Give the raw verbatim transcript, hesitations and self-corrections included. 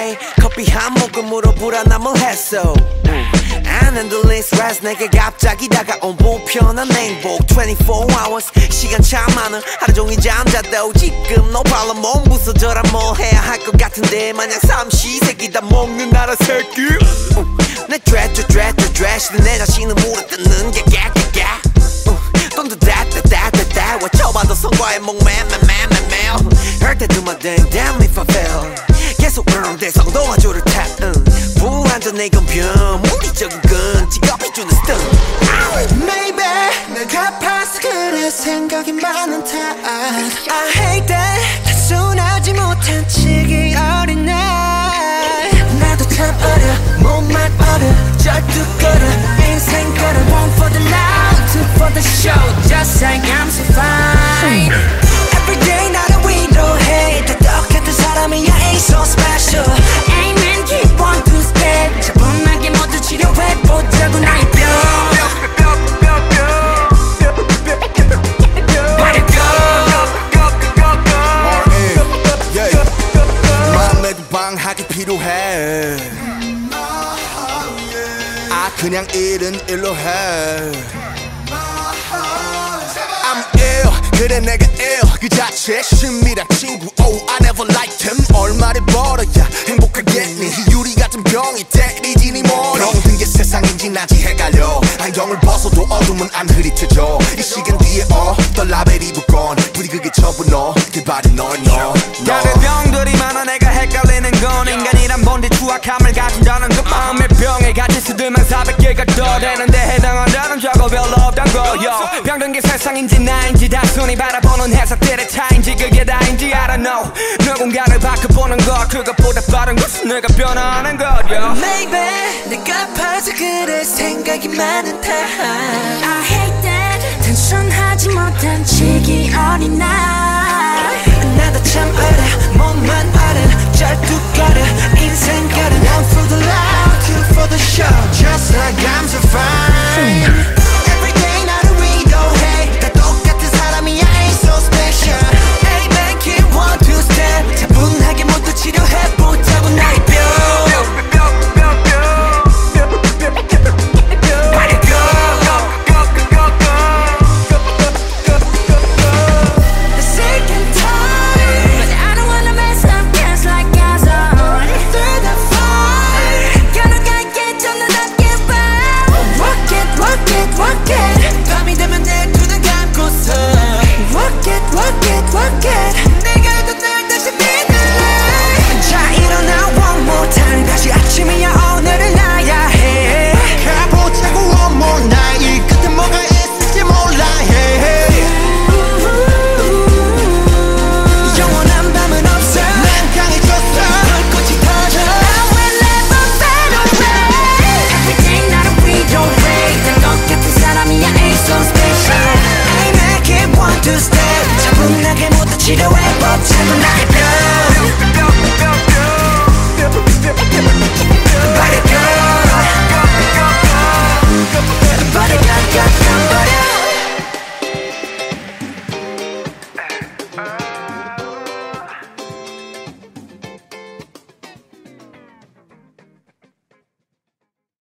day 커피 한 모금으로 불안함을 했어. 안 흔들린 스트레스 내게 갑자기 다가온 불편한 행복. twenty-four hours 시간 참 많은 하루 종일 잠자도 지금 no problem 몸 부서져라 뭐 해야 할 것 같은데 마냥 삼시세끼 다 먹는 나라 새끼. 내 드레드 드레드 드레시는 내 자신을 물어뜯는 게 깨깨깨. 돈도 다다다다다 외쳐봐도 성과에 목매매매매매. Heard that do my thing damn if I fail. 계속 그런데 성도와주를 탓. 불완전의 건변 무리적인 건 직업이 주는 스턴. Maybe 내가 봐서 그래 생각이 많은 탓. I hate that 단순하지 못한 치기 어린 날. 나도 참 어려 몸만 어려 절뚝거려 인생 걸어. One for the now, two for the show. Just saying I'm so fine. Every day 나를 위로해 똑똑했던 사람이야 ain't so special. Amen keep on to step 차분하게 모두 치료해보자고 나의 병. 방학이 필요해. 아 그냥 일은 일로 해. I'm ill 그래 내가 ill 그 자체 심이란 친구. Oh I never liked him. 얼마를 벌어야 행복하겠니. 유리 같은 병이 때리지 니 머리. 병든 게 세상인지 나지 헷갈려. 안경을 벗어도 어둠은 안 흐릿해져. 이 시간 뒤에 어떤 라벨이 붙건 부디 그게 전부 너 그 발이 널 너. 다른 병들이 많아 내가 헷갈리는 건 인간이란 본디 추악함을 가진다는 것. 마음의 병에 갇힌 수들만 사백 개가 더 되는데 해당한다는 저거 별로 없단 거요. 병든 게 세상인지 나인지 단순히 바라보는 해석들의 차인지 그게 다인지 I don't know. 누군가를 바꿔보는 것 그것보다 빠른 것은 내가 변화하는 거요. Maybe 내가 봐서 그래 생각이 많은 탓. I hate that 단순하지 못한 치기 어린 날. 나도 참 어려 몸만 어려 절뚝거려 인생 걸어. One for the love, two for the show.